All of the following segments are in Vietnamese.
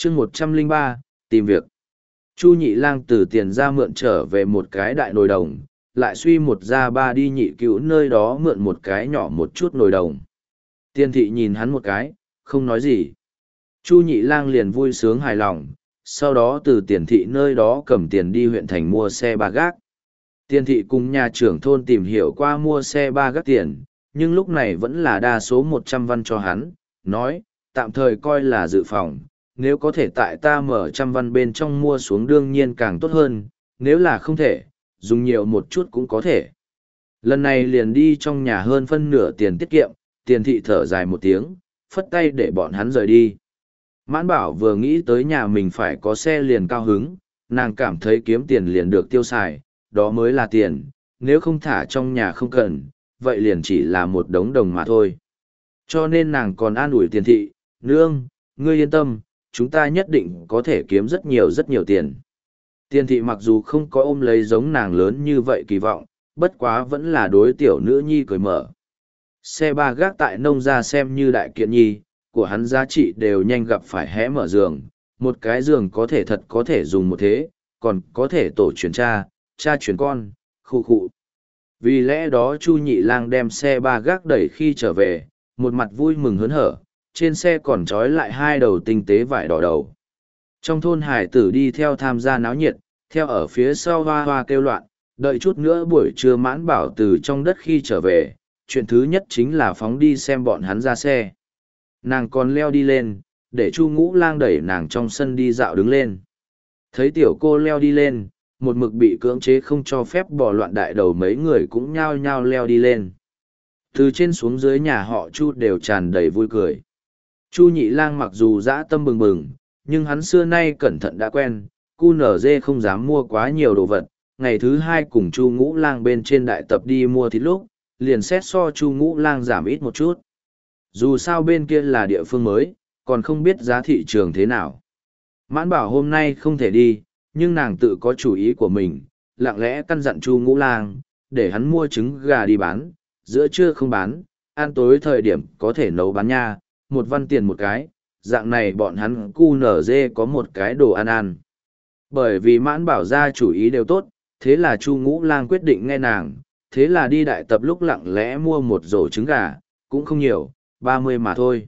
chương 103, tìm việc. Chu Nhị Lang từ tiền ra mượn trở về một cái đại nồi đồng, lại suy một ra ba đi nhị cứu nơi đó mượn một cái nhỏ một chút nồi đồng. Tiền thị nhìn hắn một cái, không nói gì. Chu Nhị Lang liền vui sướng hài lòng, sau đó từ tiền thị nơi đó cầm tiền đi huyện thành mua xe ba gác. Tiền thị cùng nhà trưởng thôn tìm hiểu qua mua xe ba gác tiền, nhưng lúc này vẫn là đa số 100 văn cho hắn, nói, tạm thời coi là dự phòng, nếu có thể tại ta mở 100 văn bên trong mua xuống đương nhiên càng tốt hơn, nếu là không thể, dùng nhiều một chút cũng có thể. Lần này liền đi trong nhà hơn phân nửa tiền tiết kiệm, tiền thị thở dài một tiếng, phất tay để bọn hắn rời đi. Mãn Bảo vừa nghĩ tới nhà mình phải có xe liền cao hứng, nàng cảm thấy kiếm tiền liền được tiêu xài, đó mới là tiền, nếu không thả trong nhà không cần, vậy liền chỉ là một đống đồng mà thôi. Cho nên nàng còn an ủi tiền thị, nương, ngươi yên tâm, chúng ta nhất định có thể kiếm rất nhiều tiền. Tiền thị mặc dù không có ôm lấy giống nàng lớn như vậy kỳ vọng, bất quá vẫn là đối tiểu nữ nhi cười mở. Xe ba gác tại nông gia xem như đại kiện nhi, của hắn giá trị đều nhanh gặp phải hé mở giường, một cái giường có thể thật có thể dùng một thế, còn có thể tổ truyền cha truyền con, khu khu. Vì lẽ đó Chu Nhị Lang đem xe ba gác đẩy khi trở về, một mặt vui mừng hớn hở, trên xe còn trói lại hai đầu tinh tế vải đỏ đầu. Trong thôn hải tử đi theo tham gia náo nhiệt, theo ở phía sau hoa hoa kêu loạn, đợi chút nữa buổi trưa Mãn Bảo từ trong đất khi trở về, chuyện thứ nhất chính là phóng đi xem bọn hắn ra xe. Nàng còn leo đi lên, để Chu Ngũ Lang đẩy nàng trong sân đi dạo đứng lên. Thấy tiểu cô leo đi lên, một mực bị cưỡng chế không cho phép bỏ loạn đại đầu mấy người cũng nhao nhao leo đi lên. Từ trên xuống dưới nhà họ Chu đều tràn đầy vui cười. Chu Nhị Lang mặc dù dã tâm bừng bừng, nhưng hắn xưa nay cẩn thận đã quen, cu nở dê không dám mua quá nhiều đồ vật. Ngày thứ hai cùng Chu Ngũ Lang bên trên đại tập đi mua thịt lúc, liền xét so Chu Ngũ Lang giảm ít một chút. Dù sao bên kia là địa phương mới, còn không biết giá thị trường thế nào. Mãn Bảo hôm nay không thể đi, nhưng nàng tự có chủ ý của mình, lặng lẽ căn dặn Chu Ngũ Lang, để hắn mua trứng gà đi bán, giữa trưa không bán, ăn tối thời điểm có thể nấu bán nha, 1 văn tiền một cái, dạng này bọn hắn cu nở dê có một cái đồ ăn ăn. Bởi vì Mãn Bảo ra chủ ý đều tốt, thế là Chu Ngũ Lang quyết định nghe nàng, thế là đi đại tập lúc lặng lẽ mua một rổ trứng gà, cũng không nhiều, 30 mà thôi.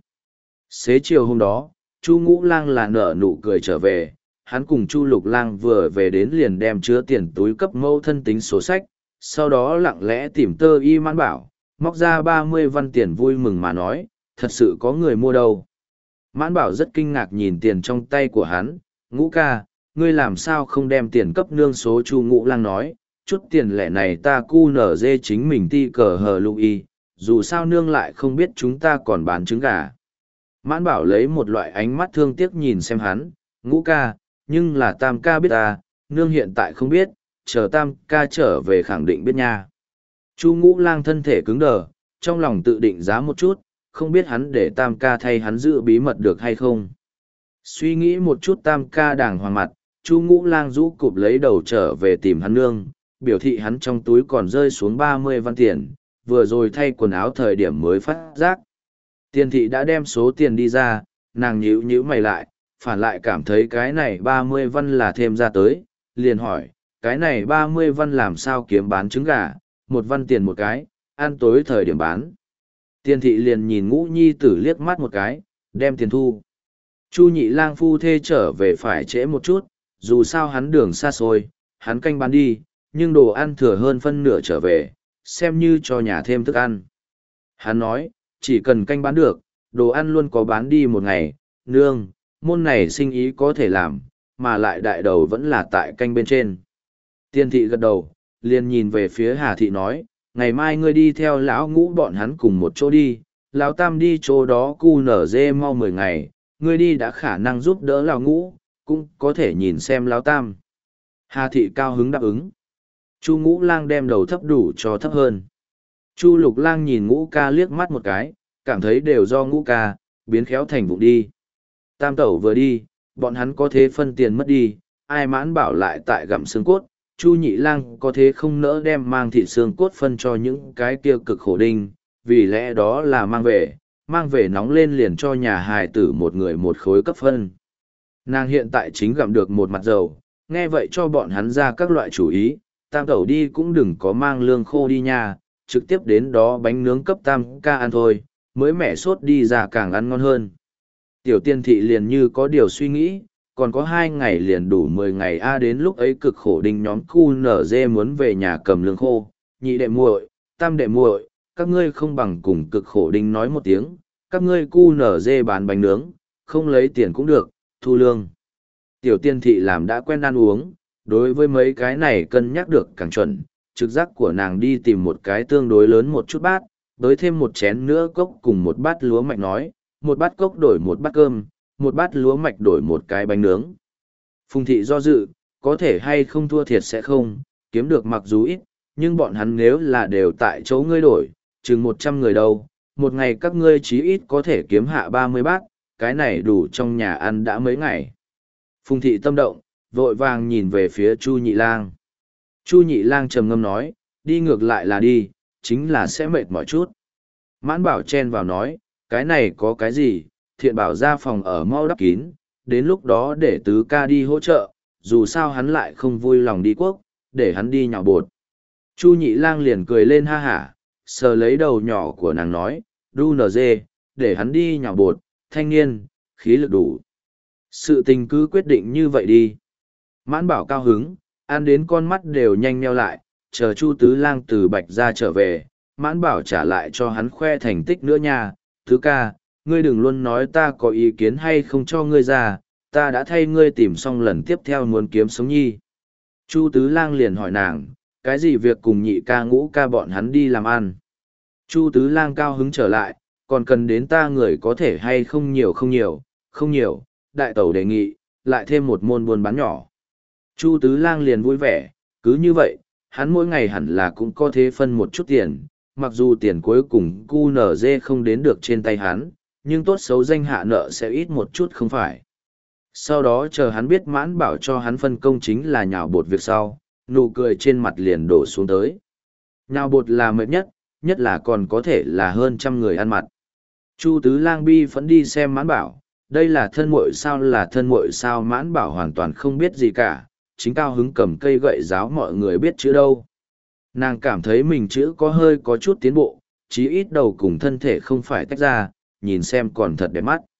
Xế chiều hôm đó, Chu Ngũ Lang là nở nụ cười trở về, hắn cùng Chu Lục Lang vừa về đến liền đem chứa tiền túi cấp mẫu thân tính sổ sách, sau đó lặng lẽ tìm tơ y Mãn Bảo, móc ra 30 văn tiền vui mừng mà nói, thật sự có người mua đâu. Mãn Bảo rất kinh ngạc nhìn tiền trong tay của hắn, Ngũ ca, ngươi làm sao không đem tiền cấp nương số. Chu Ngũ Lang nói, chút tiền lẻ này ta cu nở dê chính mình ti cờ hờ lụ y, dù sao nương lại không biết chúng ta còn bán trứng gà. Mãn Bảo lấy một loại ánh mắt thương tiếc nhìn xem hắn, Ngũ ca, nhưng là Tam ca biết ta, nương hiện tại không biết, chờ Tam ca trở về khẳng định biết nha. Chu Ngũ Lang thân thể cứng đờ, trong lòng tự định giá một chút, không biết hắn để Tam ca thay hắn giữ bí mật được hay không. Suy nghĩ một chút Tam ca đàng hoàng mặt, Chu Ngũ Lang rũ cụp lấy đầu trở về tìm hắn nương, biểu thị hắn trong túi còn rơi xuống 30 văn tiền, vừa rồi thay quần áo thời điểm mới phát giác. Tiền thị đã đem số tiền đi ra, nàng nhíu nhíu mày lại, phản lại cảm thấy cái này 30 văn là thêm ra tới, liền hỏi, cái này 30 văn làm sao kiếm bán trứng gà, 1 văn tiền một cái, ăn tối thời điểm bán. Tiền thị liền nhìn Ngũ nhi tử liếc mắt một cái, đem tiền thu. Chu Nhị Lang phu thê trở về phải trễ một chút, dù sao hắn đường xa xôi, hắn canh bán đi, nhưng đồ ăn thừa hơn phân nửa trở về, xem như cho nhà thêm thức ăn. Hắn nói, chỉ cần canh bán được, đồ ăn luôn có bán đi một ngày, nương, môn này sinh ý có thể làm, mà lại đại đầu vẫn là tại canh bên trên. Tiên thị gật đầu, liền nhìn về phía Hà thị nói, ngày mai ngươi đi theo lão Ngũ bọn hắn cùng một chỗ đi, lão Tam đi chỗ đó cu nở dê mau 10 ngày, ngươi đi đã khả năng giúp đỡ lão Ngũ, cũng có thể nhìn xem lão Tam. Hà thị cao hứng đáp ứng. Chu Ngũ Lang đem đầu thấp đủ cho thấp hơn. Chu Lục Lang nhìn Ngũ ca liếc mắt một cái, cảm thấy đều do Ngũ ca, biến khéo thành vụng đi. Tam tẩu vừa đi, bọn hắn có thế phân tiền mất đi, ai Mãn Bảo lại tại gặm xương cốt, Chu Nhị Lang có thế không nỡ đem mang thịt xương cốt phân cho những cái kia cực khổ đinh, vì lẽ đó là mang về nóng lên liền cho nhà hài tử một người một khối cấp phân. Nàng hiện tại chính gặm được một mặt dầu, nghe vậy cho bọn hắn ra các loại chủ ý, tam tẩu đi cũng đừng có mang lương khô đi nha, trực tiếp đến đó bánh nướng cấp tam ca ăn thôi, mới mẻ sốt đi ra càng ăn ngon hơn. Tiểu tiên thị liền như có điều suy nghĩ, còn có 2 ngày liền đủ 10 ngày đến lúc ấy cực khổ đinh nhóm cu nở dê muốn về nhà cầm lương khô, nhị đệ muội, tam đệ muội, các ngươi không bằng cùng cực khổ đinh nói một tiếng, các ngươi cu nở dê bán bánh nướng, không lấy tiền cũng được, thu lương. Tiểu tiên thị làm đã quen ăn uống, đối với mấy cái này cân nhắc được càng chuẩn, trực giác của nàng đi tìm một cái tương đối lớn một chút bát, tới thêm một chén nữa cốc cùng một bát lúa mạch nói, một bát cốc đổi một bát cơm, một bát lúa mạch đổi một cái bánh nướng. Phùng thị do dự, có thể hay không thua thiệt sẽ không, kiếm được mặc dù ít, nhưng bọn hắn nếu là đều tại chỗ ngươi đổi, chừng 100 người đâu, một ngày các ngươi chí ít có thể kiếm hạ 30 bát, cái này đủ trong nhà ăn đã mấy ngày. Phùng thị tâm động, vội vàng nhìn về phía Chu Nhị Lang. Chu Nhị Lang trầm ngâm nói, đi ngược lại là đi, chính là sẽ mệt mỏi chút. Mãn Bảo chen vào nói, cái này có cái gì, Thiện Bảo ra phòng ở mau đắp kín, đến lúc đó để tứ ca đi hỗ trợ, dù sao hắn lại không vui lòng đi quốc, để hắn đi nhạo bột. Chu Nhị Lang liền cười lên ha hả, sờ lấy đầu nhỏ của nàng nói, đu nở dê, để hắn đi nhạo bột, thanh niên, khí lực đủ. Sự tình cứ quyết định như vậy đi. Mãn Bảo cao hứng, ăn đến con mắt đều nhanh nheo lại, chờ Chu Tứ Lang từ Bạch ra trở về, Mãn Bảo trả lại cho hắn khoe thành tích nữa nha. Tứ ca, ngươi đừng luôn nói ta có ý kiến hay không cho ngươi ra, ta đã thay ngươi tìm xong lần tiếp theo muốn kiếm sống nhi. Chu Tứ Lang liền hỏi nàng, cái gì việc cùng nhị ca ngũ ca bọn hắn đi làm ăn. Chu Tứ Lang cao hứng trở lại, còn cần đến ta người có thể hay không nhiều không nhiều, đại tẩu đề nghị, lại thêm một môn buôn bán nhỏ. Chu Tứ Lang liền vui vẻ, cứ như vậy, hắn mỗi ngày hẳn là cũng có thế phân một chút tiền, mặc dù tiền cuối cùng QNZ không đến được trên tay hắn, nhưng tốt xấu danh hạ nợ sẽ ít một chút không phải. Sau đó chờ hắn biết Mãn Bảo cho hắn phân công chính là nhào bột việc sau, nụ cười trên mặt liền đổ xuống tới. Nhào bột là mệt nhất, nhất là còn có thể là hơn 100 người ăn mặt. Chu Tứ Lang bi phẫn đi xem Mãn Bảo, đây là thân muội sao Mãn Bảo hoàn toàn không biết gì cả, chính cao hứng cầm cây gậy giáo mọi người biết chữ đâu. Nàng cảm thấy mình chữ có chút tiến bộ, chí ít đầu cùng thân thể không phải tách ra, nhìn xem còn thật đẹp mắt.